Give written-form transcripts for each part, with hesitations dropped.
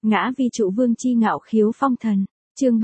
Ngã vi trụ vương chi ngạo khiếu phong thần. Chương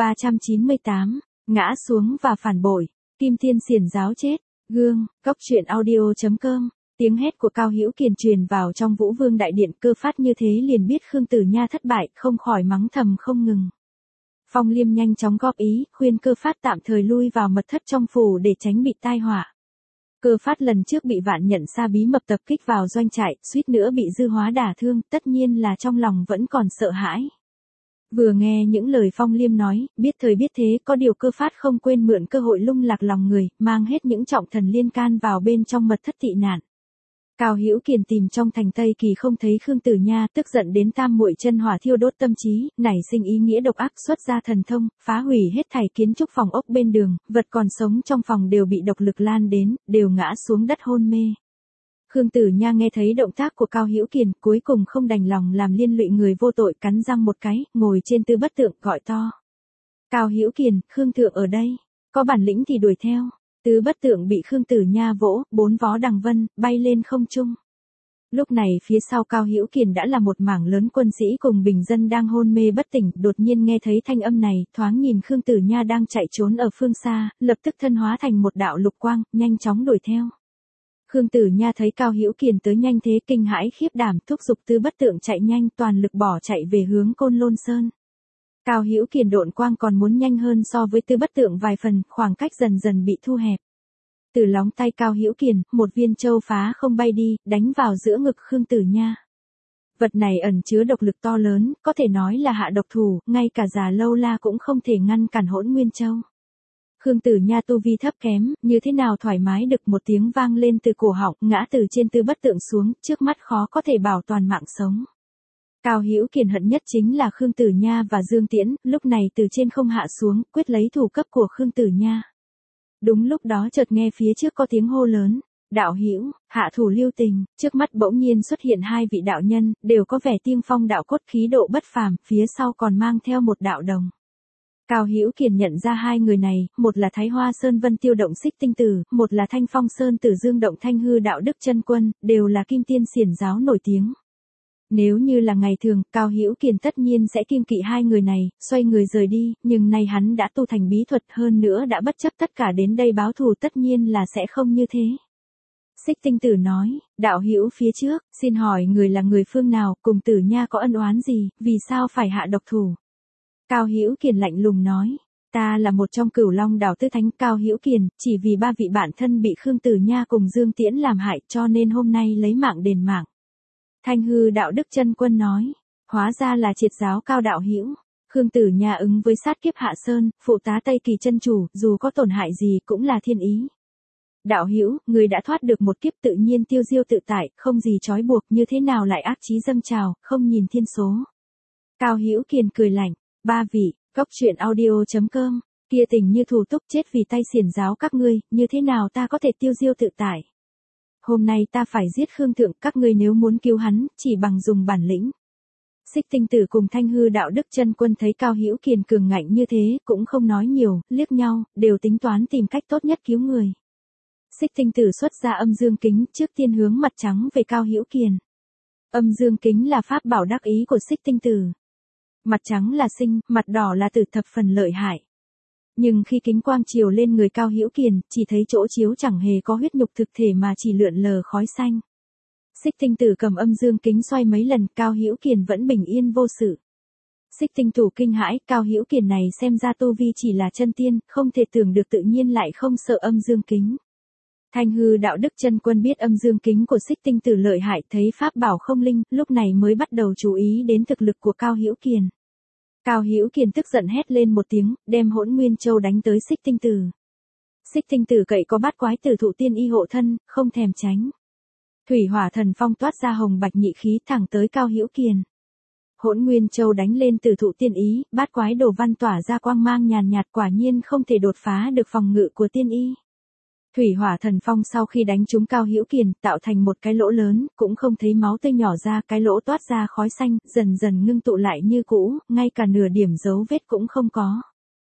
398, ngã xuống và phản bội. Kim Tiên xiển giáo chết. Gương, Cốc Truyện Audio.com. Tiếng hét của Cao Hữu Kiền truyền vào trong Vũ Vương đại điện, Cơ Phát như thế liền biết Khương Tử Nha thất bại, không khỏi mắng thầm không ngừng. Phong Liêm nhanh chóng góp ý, khuyên Cơ Phát tạm thời lui vào mật thất trong phủ để tránh bị tai họa. Cơ Phát lần trước bị Vạn Nhận Sa bí mật tập kích vào doanh trại, suýt nữa bị Dư Hóa đả thương, tất nhiên là trong lòng vẫn còn sợ hãi. Vừa nghe những lời Phong Liêm nói, biết thời biết thế, có điều Cơ Phát không quên mượn cơ hội lung lạc lòng người, mang hết những trọng thần liên can vào bên trong mật thất tị nạn. Cao Hữu Kiền tìm trong thành Tây Kỳ không thấy Khương Tử Nha, tức giận đến tam muội chân hỏa thiêu đốt tâm trí, nảy sinh ý nghĩa độc ác, xuất ra thần thông, phá hủy hết thảy kiến trúc phòng ốc bên đường, vật còn sống trong phòng đều bị độc lực lan đến, đều ngã xuống đất hôn mê. Khương Tử Nha nghe thấy động tác của Cao Hữu Kiền, cuối cùng không đành lòng làm liên lụy người vô tội, cắn răng một cái, ngồi trên Tư Bất Tượng gọi to. Cao Hữu Kiền, Khương Thượng ở đây, có bản lĩnh thì đuổi theo. Tư Bất Tượng bị Khương Tử Nha vỗ, 4 vó đằng vân, bay lên không trung. Lúc này phía sau Cao Hữu Kiền đã là một mảng lớn quân sĩ cùng bình dân đang hôn mê bất tỉnh, đột nhiên nghe thấy thanh âm này, thoáng nhìn Khương Tử Nha đang chạy trốn ở phương xa, lập tức thân hóa thành một đạo lục quang, nhanh chóng đuổi theo. Khương Tử Nha thấy Cao Hữu Kiền tới nhanh thế, kinh hãi khiếp đảm, thúc giục Tư Bất Tượng chạy nhanh, toàn lực bỏ chạy về hướng Côn Lôn Sơn. Cao Hữu Kiền độn quang còn muốn nhanh hơn so với Tư Bất Tượng vài phần, khoảng cách dần dần bị thu hẹp. Từ lóng tay Cao Hữu Kiền, một viên châu phá không bay đi, đánh vào giữa ngực Khương Tử Nha. Vật này ẩn chứa độc lực to lớn, có thể nói là hạ độc thủ, ngay cả Già Lâu La cũng không thể ngăn cản Hỗn Nguyên Châu. Khương Tử Nha tu vi thấp kém, như thế nào thoải mái được, một tiếng vang lên từ cổ họng, ngã từ trên Tư Bất Tượng xuống, trước mắt khó có thể bảo toàn mạng sống. Cao Hữu Kiền hận nhất chính là Khương Tử Nha và Dương Tiễn, lúc này từ trên không hạ xuống, quyết lấy thủ cấp của Khương Tử Nha. Đúng lúc đó chợt nghe phía trước có tiếng hô lớn, đạo hữu, hạ thủ lưu tình, trước mắt bỗng nhiên xuất hiện hai vị đạo nhân, đều có vẻ tiên phong đạo cốt, khí độ bất phàm, phía sau còn mang theo một đạo đồng. Cao Hữu Kiền nhận ra hai người này, một là Thái Hoa Sơn Vân Tiêu Động Xích Tinh Tử, một là Thanh Phong Sơn Tử Dương Động Thanh Hư Đạo Đức Chân Quân, đều là Kim Tiên xiển giáo nổi tiếng. Nếu như là ngày thường, Cao Hữu Kiền tất nhiên sẽ kiêng kỵ hai người này, xoay người rời đi, nhưng nay hắn đã tu thành bí thuật, hơn nữa đã bất chấp tất cả đến đây báo thù, tất nhiên là sẽ không như thế. Xích Tinh Tử nói, đạo hữu phía trước, xin hỏi người là người phương nào, cùng Tử Nha có ân oán gì, vì sao phải hạ độc thủ? Cao Hữu Kiền lạnh lùng nói, ta là một trong Cửu Long Đảo Tư Thánh Cao Hữu Kiền, chỉ vì ba vị bạn thân bị Khương Tử Nha cùng Dương Tiễn làm hại, cho nên hôm nay lấy mạng đền mạng. Thanh Hư Đạo Đức Chân Quân nói, hóa ra là triệt giáo Cao đạo hữu. Khương Tử Nha ứng với sát kiếp Hạ Sơn, phụ tá Tây Kỳ chân chủ, dù có tổn hại gì cũng là thiên ý. Đạo hữu, người đã thoát được một kiếp, tự nhiên tiêu diêu tự tại, không gì trói buộc, như thế nào lại ác chí dâng trào, không nhìn thiên số. Cao Hữu Kiền cười lạnh, ba vị, Cốc Truyện Audio.com, kia tình như thù túc chết vì tay xiển giáo các ngươi, như thế nào ta có thể tiêu diêu tự tại. Hôm nay ta phải giết Khương Thượng, các ngươi nếu muốn cứu hắn, chỉ bằng dùng bản lĩnh. Xích Tinh Tử cùng Thanh Hư Đạo Đức Chân Quân thấy Cao Hữu Kiền cường ngạnh như thế, cũng không nói nhiều, liếc nhau, đều tính toán tìm cách tốt nhất cứu người. Xích Tinh Tử xuất ra Âm Dương Kính, trước tiên hướng mặt trắng về Cao Hữu Kiền. Âm Dương Kính là pháp bảo đắc ý của Xích Tinh Tử. Mặt trắng là sinh, mặt đỏ là tử, thập phần lợi hại. Nhưng khi kính quang chiếu lên người Cao Hữu Kiền, chỉ thấy chỗ chiếu chẳng hề có huyết nhục thực thể mà chỉ lượn lờ khói xanh. Xích Tinh Tử cầm Âm Dương Kính xoay mấy lần, Cao Hữu Kiền vẫn bình yên vô sự. Xích Tinh Tử kinh hãi, Cao Hữu Kiền này xem ra tu vi chỉ là chân tiên, không thể tưởng được tự nhiên lại không sợ Âm Dương Kính. Thanh Hư Đạo Đức Chân Quân biết Âm Dương Kính của Xích Tinh Tử lợi hại, thấy pháp bảo không linh, lúc này mới bắt đầu chú ý đến thực lực của Cao Hữu Kiền. Cao Hữu Kiền tức giận hét lên một tiếng, đem Hỗn Nguyên Châu đánh tới Xích Tinh Tử. Xích Tinh Tử cậy có bát quái tử thụ tiên y hộ thân, không thèm tránh. Thủy Hỏa Thần Phong toát ra hồng bạch nhị khí thẳng tới Cao Hữu Kiền. Hỗn Nguyên Châu đánh lên tử thụ tiên ý, bát quái đồ văn tỏa ra quang mang nhàn nhạt, quả nhiên không thể đột phá được phòng ngự của tiên y. Thủy Hỏa Thần Phong sau khi đánh trúng Cao Hữu Kiền, tạo thành một cái lỗ lớn, cũng không thấy máu tươi nhỏ ra, cái lỗ toát ra khói xanh, dần dần ngưng tụ lại như cũ, ngay cả nửa điểm dấu vết cũng không có.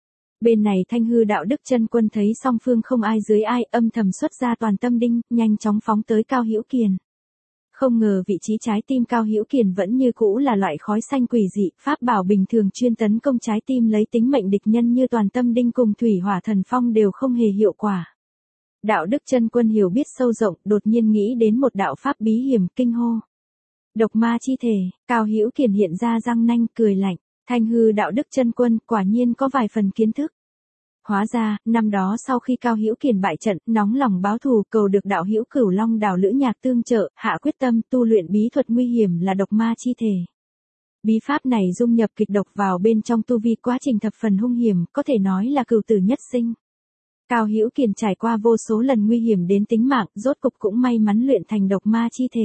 Bên này Thanh Hư Đạo Đức Chân Quân thấy song phương không ai dưới ai, âm thầm xuất ra toàn tâm đinh, nhanh chóng phóng tới Cao Hữu Kiền. Không ngờ vị trí trái tim Cao Hữu Kiền vẫn như cũ là loại khói xanh quỷ dị, pháp bảo bình thường chuyên tấn công trái tim lấy tính mệnh địch nhân như Toàn Tâm Đinh cùng Thủy Hỏa Thần Phong đều không hề hiệu quả. Đạo đức chân quân hiểu biết sâu rộng, đột nhiên nghĩ đến một đạo pháp bí hiểm, kinh hô. Độc ma chi thể, Cao Hữu Kiền hiện ra răng nanh cười lạnh, Thanh hư đạo đức chân quân quả nhiên có vài phần kiến thức. Hóa ra, năm đó sau khi Cao Hữu Kiền bại trận, nóng lòng báo thù cầu được đạo hữu Cửu Long đảo Lữ Nhạc tương trợ, hạ quyết tâm tu luyện bí thuật nguy hiểm là độc ma chi thể. Bí pháp này dung nhập kịch độc vào bên trong tu vi, quá trình thập phần hung hiểm, có thể nói là cửu tử nhất sinh. Cao Hữu Kiền trải qua vô số lần nguy hiểm đến tính mạng, rốt cục cũng may mắn luyện thành độc ma chi thể.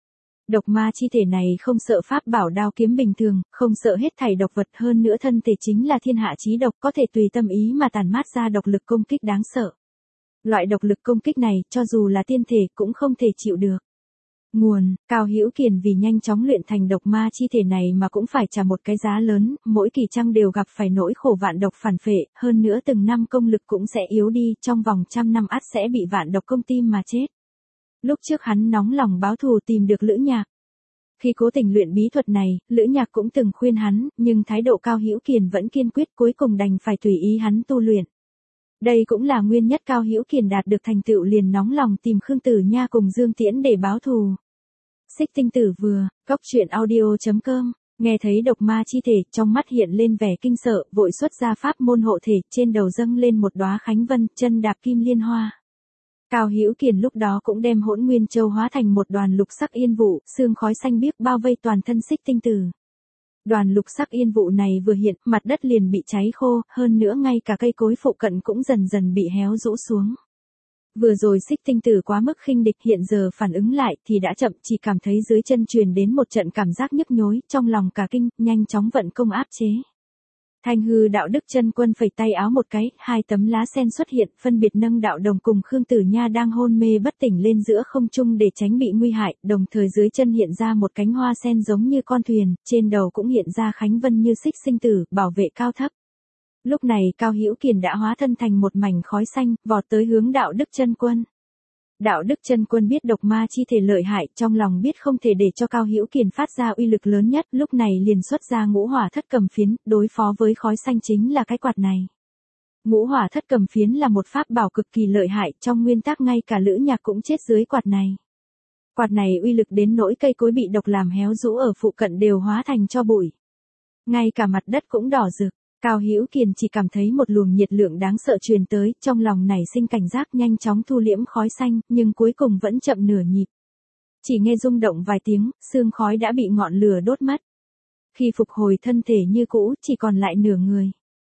Độc ma chi thể này không sợ pháp bảo đao kiếm bình thường, không sợ hết thảy độc vật, hơn nữa thân thể chính là thiên hạ chí độc, có thể tùy tâm ý mà tản mát ra độc lực công kích đáng sợ. Loại độc lực công kích này, cho dù là tiên thể cũng không thể chịu được. Nguồn, Cao Hữu Kiền vì nhanh chóng luyện thành độc ma chi thể này mà cũng phải trả một cái giá lớn, mỗi kỳ trăng đều gặp phải nỗi khổ vạn độc phản phệ, hơn nữa từng năm công lực cũng sẽ yếu đi, trong vòng 100 năm ắt sẽ bị vạn độc công tim mà chết. Lúc trước hắn nóng lòng báo thù tìm được Lữ Nhạc. Khi cố tình luyện bí thuật này, Lữ Nhạc cũng từng khuyên hắn, nhưng thái độ Cao Hữu Kiền vẫn kiên quyết, cuối cùng đành phải tùy ý hắn tu luyện. Đây cũng là nguyên nhất Cao Hữu Kiền đạt được thành tựu liền nóng lòng tìm Khương Tử Nha cùng Dương Tiễn để báo thù. Xích Tinh Tử vừa, coctruyện.audio.com, nghe thấy độc ma chi thể, trong mắt hiện lên vẻ kinh sợ, vội xuất ra pháp môn hộ thể, trên đầu dâng lên một đóa khánh vân, chân đạp kim liên hoa. Cao Hữu Kiền lúc đó cũng đem Hỗn Nguyên Châu hóa thành một đoàn lục sắc yên vụ, sương khói xanh biếc bao vây toàn thân Xích Tinh Tử. Đoàn lục sắc yên vụ này vừa hiện, mặt đất liền bị cháy khô, hơn nữa ngay cả cây cối phụ cận cũng dần dần bị héo rũ xuống. Vừa rồi Xích Tinh Tử quá mức khinh địch, hiện giờ phản ứng lại thì đã chậm, chỉ cảm thấy dưới chân truyền đến một trận cảm giác nhức nhối, trong lòng cả kinh, nhanh chóng vận công áp chế. Thanh hư đạo đức chân quân phẩy tay áo một cái, hai tấm lá sen xuất hiện, phân biệt nâng đạo đồng cùng Khương Tử Nha đang hôn mê bất tỉnh lên giữa không trung để tránh bị nguy hại, đồng thời dưới chân hiện ra một cánh hoa sen giống như con thuyền, trên đầu cũng hiện ra khánh vân như xích sinh tử, bảo vệ cao thấp. Lúc này Cao Hữu Kiền đã hóa thân thành một mảnh khói xanh, vọt tới hướng đạo đức chân quân. Đạo đức chân quân biết độc ma chi thể lợi hại, trong lòng biết không thể để cho Cao Hữu Kiền phát ra uy lực lớn nhất, lúc này liền xuất ra ngũ hỏa thất cầm phiến, đối phó với khói xanh chính là cái quạt này. Ngũ hỏa thất cầm phiến là một pháp bảo cực kỳ lợi hại, trong nguyên tắc ngay cả Lữ Nhạc cũng chết dưới quạt này. Quạt này uy lực đến nỗi cây cối bị độc làm héo rũ ở phụ cận đều hóa thành tro bụi. Ngay cả mặt đất cũng đỏ rực. Cao Hữu Kiền chỉ cảm thấy một luồng nhiệt lượng đáng sợ truyền tới, trong lòng nảy sinh cảnh giác, nhanh chóng thu liễm khói xanh, nhưng cuối cùng vẫn chậm nửa nhịp. Chỉ nghe rung động vài tiếng, sương khói đã bị ngọn lửa đốt mất. Khi phục hồi thân thể như cũ, chỉ còn lại nửa người.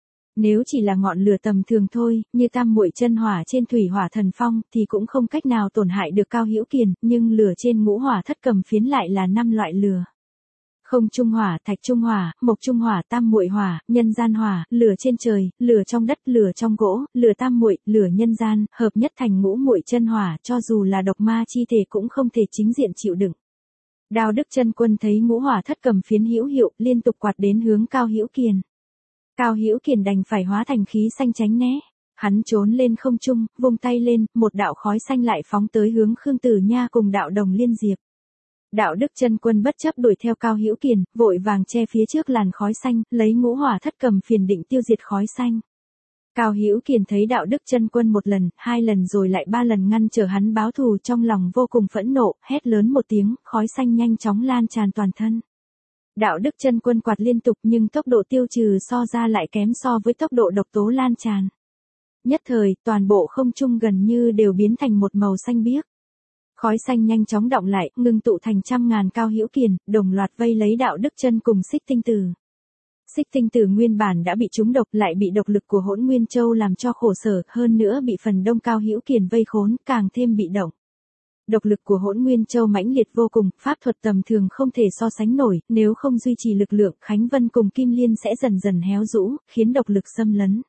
Nếu chỉ là ngọn lửa tầm thường thôi, như tam muội chân hỏa trên Thủy Hỏa Thần Phong thì cũng không cách nào tổn hại được Cao Hữu Kiền, nhưng lửa trên ngũ hỏa thất cầm phiến lại là 5 loại lửa. Không trung hỏa, thạch trung hỏa, mộc trung hỏa, tam muội hỏa, nhân gian hỏa, lửa trên trời, lửa trong đất, lửa trong gỗ, lửa tam muội, lửa nhân gian, hợp nhất thành ngũ muội chân hỏa, cho dù là độc ma chi thể cũng không thể chính diện chịu đựng. Đạo đức chân quân thấy ngũ hỏa thất cầm phiến hữu hiệu, liên tục quạt đến hướng Cao Hữu Kiền. Cao Hữu Kiền đành phải hóa thành khí xanh tránh né. Hắn trốn lên không trung, vung tay lên, một đạo khói xanh lại phóng tới hướng Khương Tử Nha cùng đạo đồng Liên Diệp. Đạo đức chân quân bất chấp đuổi theo Cao Hữu Kiền, vội vàng che phía trước làn khói xanh, lấy ngũ hỏa thất cầm phiền định tiêu diệt khói xanh. Cao Hữu Kiền thấy đạo đức chân quân một lần, 2 lần rồi lại 3 lần ngăn trở hắn báo thù, trong lòng vô cùng phẫn nộ, hét lớn một tiếng, khói xanh nhanh chóng lan tràn toàn thân. Đạo đức chân quân quạt liên tục nhưng tốc độ tiêu trừ so ra lại kém so với tốc độ độc tố lan tràn. Nhất thời, toàn bộ không trung gần như đều biến thành một màu xanh biếc. Khói xanh nhanh chóng đọng lại, ngưng tụ thành trăm ngàn Cao Hữu Kiền, đồng loạt vây lấy đạo đức chân cùng Xích Tinh Tử. Xích Tinh Tử nguyên bản đã bị trúng độc, lại bị độc lực của Hỗn Nguyên Châu làm cho khổ sở, hơn nữa bị phần đông Cao Hữu Kiền vây khốn, càng thêm bị động. Độc lực của Hỗn Nguyên Châu mãnh liệt vô cùng, pháp thuật tầm thường không thể so sánh nổi, nếu không duy trì lực lượng, Khánh Vân cùng Kim Liên sẽ dần dần héo rũ, khiến độc lực xâm lấn.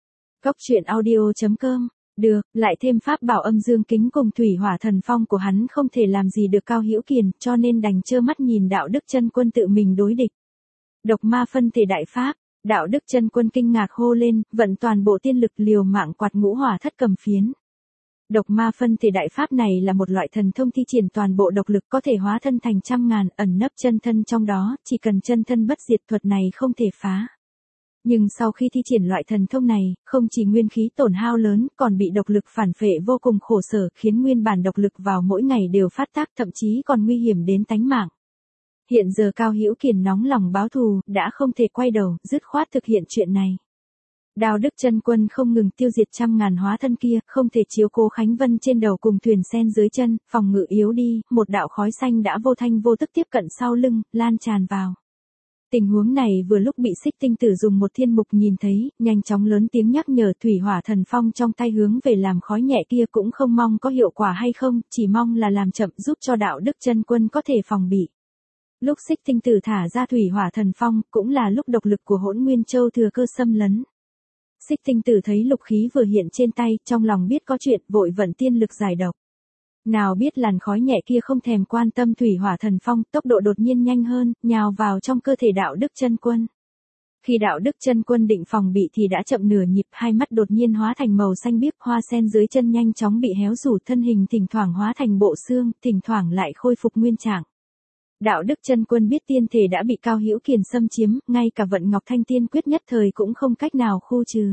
Coctruyện.audio.com. Được, lại thêm pháp bảo âm dương kính cùng Thủy Hỏa Thần Phong của hắn không thể làm gì được Cao Hữu Kiền, cho nên đành trơ mắt nhìn đạo đức chân quân tự mình đối địch. Độc ma phân thể đại pháp, đạo đức chân quân kinh ngạc hô lên, vận toàn bộ tiên lực liều mạng quạt ngũ hỏa thất cầm phiến. Độc ma phân thể đại pháp này là một loại thần thông thi triển toàn bộ độc lực có thể hóa thân thành trăm ngàn ẩn nấp chân thân trong đó, chỉ cần chân thân bất diệt thuật này không thể phá. Nhưng sau khi thi triển loại thần thông này, không chỉ nguyên khí tổn hao lớn, còn bị độc lực phản phệ vô cùng khổ sở, khiến nguyên bản độc lực vào mỗi ngày đều phát tác, thậm chí còn nguy hiểm đến tánh mạng. Hiện giờ Cao Hữu Kiền nóng lòng báo thù, đã không thể quay đầu, dứt khoát thực hiện chuyện này. Đao Đức Chân Quân không ngừng tiêu diệt trăm ngàn hóa thân kia, không thể chiếu cố Khánh Vân trên đầu cùng thuyền sen dưới chân, phòng ngự yếu đi, một đạo khói xanh đã vô thanh vô tức tiếp cận sau lưng, lan tràn vào. Tình huống này vừa lúc bị Xích Tinh Tử dùng một thiên mục nhìn thấy, nhanh chóng lớn tiếng nhắc nhở thủy hỏa thần phong trong tay hướng về làm khói nhẹ kia cũng không mong có hiệu quả hay không, chỉ mong là làm chậm giúp cho đạo Đức Chân Quân có thể phòng bị. Lúc Xích Tinh Tử thả ra thủy hỏa thần phong, cũng là lúc độc lực của Hỗn Nguyên Châu thừa cơ xâm lấn. Xích Tinh Tử thấy lục khí vừa hiện trên tay, trong lòng biết có chuyện, vội vận tiên lực giải độc. Nào biết làn khói nhẹ kia không thèm quan tâm thủy hỏa thần phong, tốc độ đột nhiên nhanh hơn, nhào vào trong cơ thể đạo Đức Chân Quân. Khi đạo Đức Chân Quân định phòng bị thì đã chậm nửa nhịp, hai mắt đột nhiên hóa thành màu xanh biếc, hoa sen dưới chân nhanh chóng bị héo rũ, thân hình thỉnh thoảng hóa thành bộ xương, thỉnh thoảng lại khôi phục nguyên trạng. Đạo Đức Chân Quân biết tiên thể đã bị Cao Hữu Kiền xâm chiếm, ngay cả vận Ngọc Thanh Tiên quyết nhất thời cũng không cách nào khu trừ.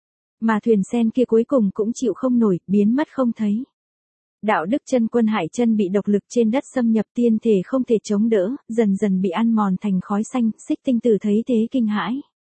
Mà thuyền sen kia cuối cùng cũng chịu không nổi, biến mất không thấy. Đạo Đức Chân Quân hại chân bị độc lực trên đất xâm nhập, tiên thể không thể chống đỡ, dần dần bị ăn mòn thành khói xanh. Xích Tinh Tử thấy thế kinh hãi.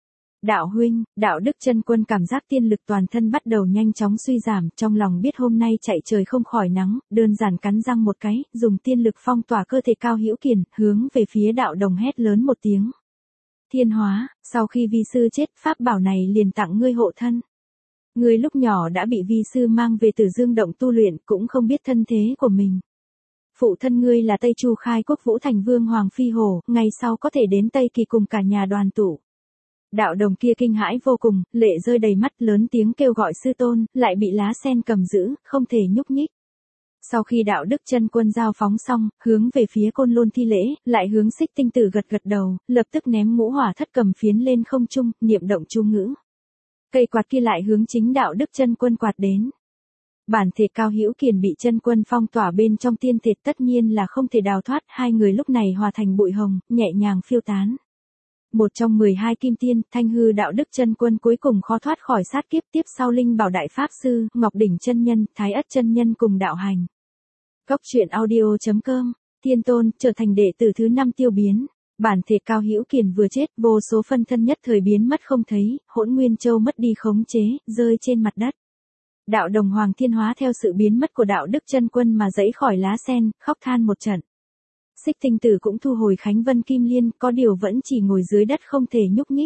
Đạo huynh, đạo Đức Chân Quân cảm giác tiên lực toàn thân bắt đầu nhanh chóng suy giảm, trong lòng biết hôm nay chạy trời không khỏi nắng, đơn giản cắn răng một cái, dùng tiên lực phong tỏa cơ thể Cao Hữu Kiền, hướng về phía đạo đồng hét lớn một tiếng. Thiên hóa, sau khi vi sư chết, pháp bảo này liền tặng ngươi hộ thân. Ngươi lúc nhỏ đã bị vi sư mang về Tử Dương động tu luyện, cũng không biết thân thế của mình. Phụ thân ngươi là Tây Chu Khai Quốc Vũ Thành Vương Hoàng Phi Hổ, ngày sau có thể đến Tây Kỳ cùng cả nhà đoàn tụ. Đạo đồng kia kinh hãi vô cùng, lệ rơi đầy mắt, lớn tiếng kêu gọi sư tôn, lại bị lá sen cầm giữ, không thể nhúc nhích. Sau khi đạo Đức Chân Quân giao phóng xong, hướng về phía Côn Lôn thi lễ, lại hướng Xích Tinh Tử gật gật đầu, lập tức ném ngũ hỏa thất cầm phiến lên không trung, niệm động chú ngữ. Cây quạt kia lại hướng chính đạo Đức Chân Quân quạt đến. Bản thể Cao Hữu Kiền bị Chân Quân phong tỏa bên trong tiên thể, tất nhiên là không thể đào thoát, hai người lúc này hòa thành bụi hồng, nhẹ nhàng phiêu tán. Một trong 12 kim tiên, Thanh Hư đạo Đức Chân Quân cuối cùng khó thoát khỏi sát kiếp, tiếp sau Linh Bảo Đại Pháp Sư, Ngọc Đỉnh Chân Nhân, Thái Ất Chân Nhân cùng đạo hành. Cốc truyện audio.com, Thiên Tôn trở thành đệ tử thứ 5 tiêu biến. Bản thể Cao Hữu Kiền vừa chết, vô số phân thân nhất thời biến mất không thấy, Hỗn Nguyên Châu mất đi khống chế, rơi trên mặt đất. Đạo đồng Hoàng Thiên hóa theo sự biến mất của đạo Đức Chân Quân mà dãy khỏi lá sen, khóc than một trận. Xích Tinh Tử cũng thu hồi Khánh Vân Kim Liên, có điều vẫn chỉ ngồi dưới đất không thể nhúc nhích.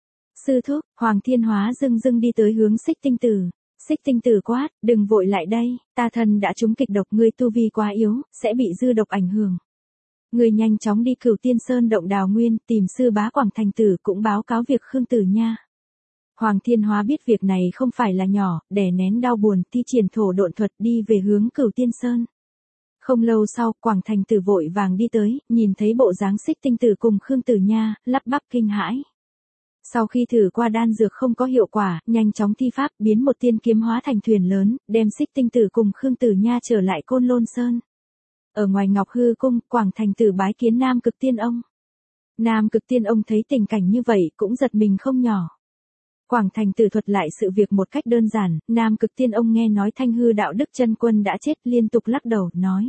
Sư thúc, Hoàng Thiên hóa dưng dưng đi tới hướng Xích Tinh Tử. Xích Tinh Tử quát, đừng vội lại đây, ta thân đã trúng kịch độc, ngươi tu vi quá yếu, sẽ bị dư độc ảnh hưởng. Ngươi nhanh chóng đi Cửu Tiên Sơn động Đào Nguyên, tìm sư bá Quảng Thành Tử cũng báo cáo việc Khương Tử nha. Hoàng Thiên hóa biết việc này không phải là nhỏ, đè nén đau buồn, thi triển thổ độn thuật đi về hướng Cửu Tiên Sơn. Không lâu sau, Quảng Thành Tử vội vàng đi tới, nhìn thấy bộ dáng Xích Tinh Tử cùng Khương Tử nha, lắp bắp kinh hãi. Sau khi thử qua đan dược không có hiệu quả, nhanh chóng thi pháp, biến một tiên kiếm hóa thành thuyền lớn, đem Xích Tinh Tử cùng Khương Tử nha trở lại Côn Lôn Sơn. Ở ngoài Ngọc Hư Cung, Quảng Thành Tử bái kiến Nam Cực Tiên Ông. Nam Cực Tiên Ông thấy tình cảnh như vậy, cũng giật mình không nhỏ. Quảng Thành Tử thuật lại sự việc một cách đơn giản, Nam Cực Tiên Ông nghe nói Thanh Hư đạo Đức Chân Quân đã chết, liên tục lắc đầu, nói.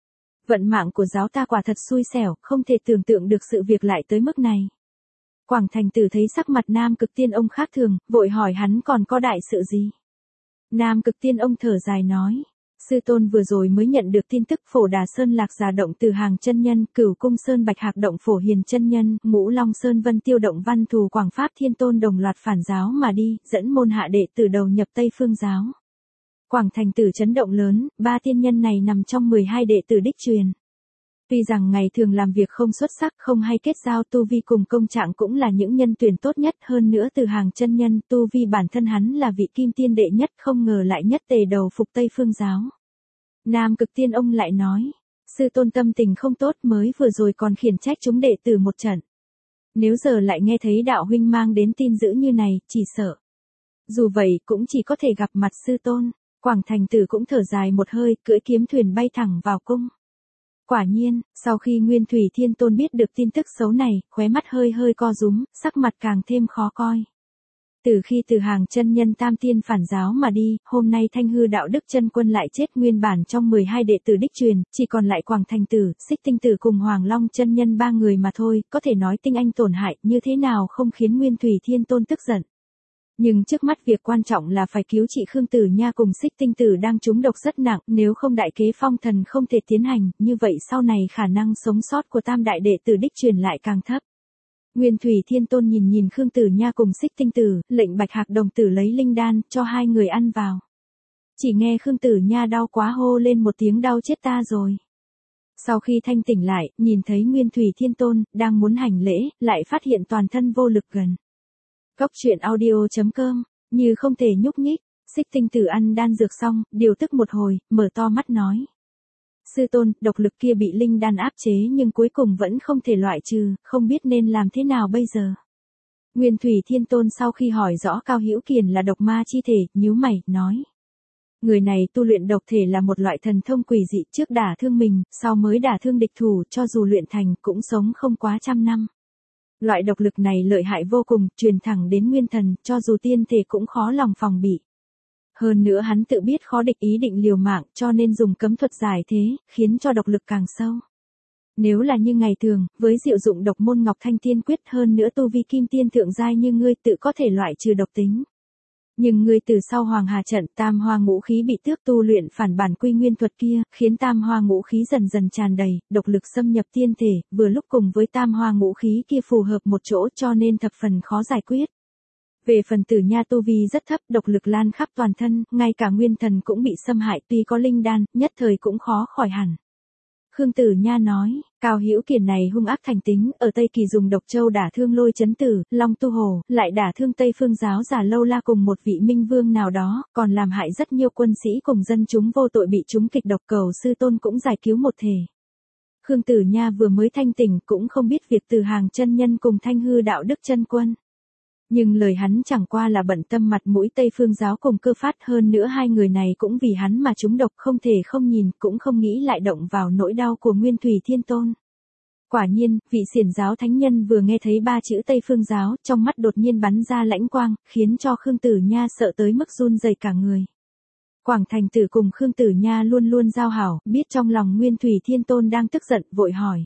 Vận mạng của giáo ta quả thật xui xẻo, không thể tưởng tượng được sự việc lại tới mức này. Quảng Thành Tử thấy sắc mặt Nam Cực Tiên Ông khác thường, vội hỏi hắn còn có đại sự gì. Nam Cực Tiên Ông thở dài nói. Sư tôn vừa rồi mới nhận được tin tức Phổ Đà Sơn Lạc Già động Từ Hàng chân nhân, Cửu Cung Sơn Bạch Hạc động Phổ Hiền chân nhân, Ngũ Long Sơn Vân Tiêu động Văn Thù Quảng Pháp Thiên Tôn đồng loạt phản giáo mà đi, dẫn môn hạ đệ tử đầu nhập Tây Phương giáo. Quảng Thành Tử chấn động lớn, ba tiên nhân này nằm trong 12 đệ tử đích truyền. Tuy rằng ngày thường làm việc không xuất sắc, không hay kết giao, tu vi cùng công trạng cũng là những nhân tuyển tốt nhất, hơn nữa Từ Hàng chân nhân, tu vi bản thân hắn là vị kim tiên đệ nhất, không ngờ lại nhất tề đầu phục Tây Phương giáo. Nam Cực Tiên Ông lại nói, sư tôn tâm tình không tốt, mới vừa rồi còn khiển trách chúng đệ tử một trận. Nếu giờ lại nghe thấy đạo huynh mang đến tin dữ như này, chỉ sợ. Dù vậy cũng chỉ có thể gặp mặt sư tôn. Quảng Thành Tử cũng thở dài một hơi, cưỡi kiếm thuyền bay thẳng vào cung. Quả nhiên, sau khi Nguyên Thủy Thiên Tôn biết được tin tức xấu này, khóe mắt hơi hơi co rúm, sắc mặt càng thêm khó coi. Từ khi Từ Hàng chân nhân tam tiên phản giáo mà đi, hôm nay Thanh Hư Đạo Đức chân quân lại chết nguyên bản trong 12 đệ tử đích truyền, chỉ còn lại Quảng Thành Tử, Xích Tinh Tử cùng Hoàng Long chân nhân 3 người mà thôi, có thể nói tinh anh tổn hại như thế nào không khiến Nguyên Thủy Thiên Tôn tức giận. Nhưng trước mắt việc quan trọng là phải cứu trị Khương Tử Nha cùng Xích Tinh Tử đang trúng độc rất nặng, nếu không đại kế phong thần không thể tiến hành, như vậy sau này khả năng sống sót của tam đại đệ tử đích truyền lại càng thấp. Nguyên Thủy Thiên Tôn nhìn nhìn Khương Tử Nha cùng Xích Tinh Tử, lệnh Bạch Hạc đồng tử lấy linh đan, cho hai người ăn vào. Chỉ nghe Khương Tử Nha đau quá hô lên một tiếng đau chết ta rồi. Sau khi thanh tỉnh lại, nhìn thấy Nguyên Thủy Thiên Tôn, đang muốn hành lễ, lại phát hiện toàn thân vô lực gần. Cốc truyện audio.com, như không thể nhúc nhích, Xích Tinh Tử ăn đan dược xong, điều tức một hồi, mở to mắt nói. Sư tôn, độc lực kia bị linh đan áp chế nhưng cuối cùng vẫn không thể loại trừ, không biết nên làm thế nào bây giờ. Nguyên Thủy Thiên Tôn sau khi hỏi rõ Cao Hữu Kiền là độc ma chi thể, nhíu mày, nói. Người này tu luyện độc thể là một loại thần thông quỷ dị, trước đả thương mình, sau mới đả thương địch thủ, cho dù luyện thành cũng sống không quá 100 năm. Loại độc lực này lợi hại vô cùng, truyền thẳng đến nguyên thần, cho dù tiên thể cũng khó lòng phòng bị. Hơn nữa hắn tự biết khó địch ý định liều mạng cho nên dùng cấm thuật giải thế, khiến cho độc lực càng sâu. Nếu là như ngày thường, với diệu dụng độc môn Ngọc Thanh Tiên Quyết hơn nữa tu vi kim tiên thượng giai như ngươi tự có thể loại trừ độc tính. Nhưng ngươi từ sau Hoàng Hà trận tam hoa ngũ khí bị tước tu luyện phản bản quy nguyên thuật kia, khiến tam hoa ngũ khí dần dần tràn đầy, độc lực xâm nhập tiên thể, vừa lúc cùng với tam hoa ngũ khí kia phù hợp một chỗ cho nên thập phần khó giải quyết. Về phần Tử Nha tu vi rất thấp, độc lực lan khắp toàn thân, ngay cả nguyên thần cũng bị xâm hại, tuy có linh đan, nhất thời cũng khó khỏi hẳn. Khương Tử Nha nói, Cao Hữu Kiền này hung ác thành tính, ở Tây Kỳ dùng độc châu đả thương Lôi Chấn Tử, Long Tu Hồ, lại đả thương Tây Phương giáo giả Lâu La cùng một vị minh vương nào đó, còn làm hại rất nhiều quân sĩ cùng dân chúng vô tội bị chúng kịch độc, cầu sư tôn cũng giải cứu một thể. Khương Tử Nha vừa mới thanh tỉnh cũng không biết việc Từ Hàng chân nhân cùng Thanh Hư Đạo Đức chân quân. Nhưng lời hắn chẳng qua là bận tâm mặt mũi Tây Phương giáo cùng Cơ Phát, hơn nữa hai người này cũng vì hắn mà trúng độc, không thể không nhìn, cũng không nghĩ lại động vào nỗi đau của Nguyên Thủy Thiên Tôn. Quả nhiên, vị xiển giáo thánh nhân vừa nghe thấy 3 chữ Tây Phương giáo, trong mắt đột nhiên bắn ra lãnh quang, khiến cho Khương Tử Nha sợ tới mức run rẩy cả người. Quảng Thành Tử cùng Khương Tử Nha luôn luôn giao hảo, biết trong lòng Nguyên Thủy Thiên Tôn đang tức giận, vội hỏi.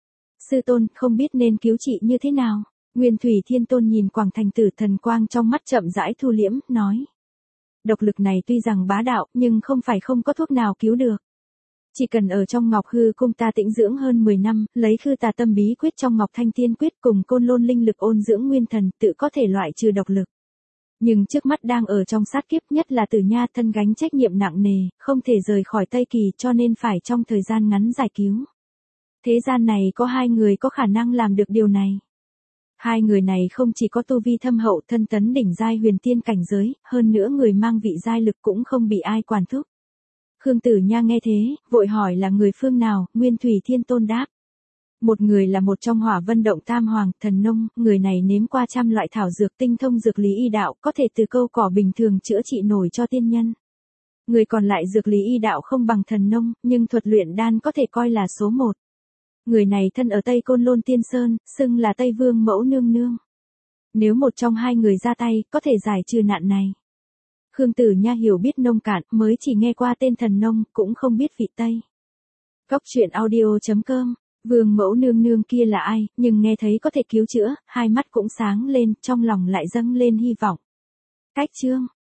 Sư tôn, không biết nên cứu trị như thế nào? Nguyên Thủy Thiên Tôn nhìn Quảng Thành Tử, thần quang trong mắt chậm rãi thu liễm, nói. Độc lực này tuy rằng bá đạo, nhưng không phải không có thuốc nào cứu được. Chỉ cần ở trong Ngọc Hư cung ta tĩnh dưỡng hơn 10 năm, lấy Khư Tà Tâm bí quyết trong Ngọc Thanh Tiên Quyết cùng Côn Lôn linh lực ôn dưỡng nguyên thần, tự có thể loại trừ độc lực. Nhưng trước mắt đang ở trong sát kiếp, nhất là Tử Nha thân gánh trách nhiệm nặng nề, không thể rời khỏi Tây Kỳ cho nên phải trong thời gian ngắn giải cứu. Thế gian này có 2 người có khả năng làm được điều này. 2 người này không chỉ có tu vi thâm hậu, thân tấn đỉnh giai huyền tiên cảnh giới, hơn nữa người mang vị giai lực cũng không bị ai quản thúc. Khương Tử Nha nghe thế, vội hỏi là người phương nào, Nguyên Thủy Thiên Tôn đáp. Một người là một trong Hỏa Vân Động Tam Hoàng, thần nông, người này nếm qua trăm loại thảo dược, tinh thông dược lý y đạo, có thể từ câu cỏ bình thường chữa trị nổi cho tiên nhân. Người còn lại dược lý y đạo không bằng thần nông, nhưng thuật luyện đan có thể coi là số 1. Người này thân ở Tây Côn Lôn Tiên Sơn, xưng là Tây Vương Mẫu Nương Nương. Nếu một trong 2 người ra tay, có thể giải trừ nạn này. Khương Tử Nha hiểu biết nông cạn, mới chỉ nghe qua tên thần nông, cũng không biết vị Tây. Cốc truyện audio.com, Vương Mẫu Nương Nương kia là ai, nhưng nghe thấy có thể cứu chữa, hai mắt cũng sáng lên, trong lòng lại dâng lên hy vọng. Cách chương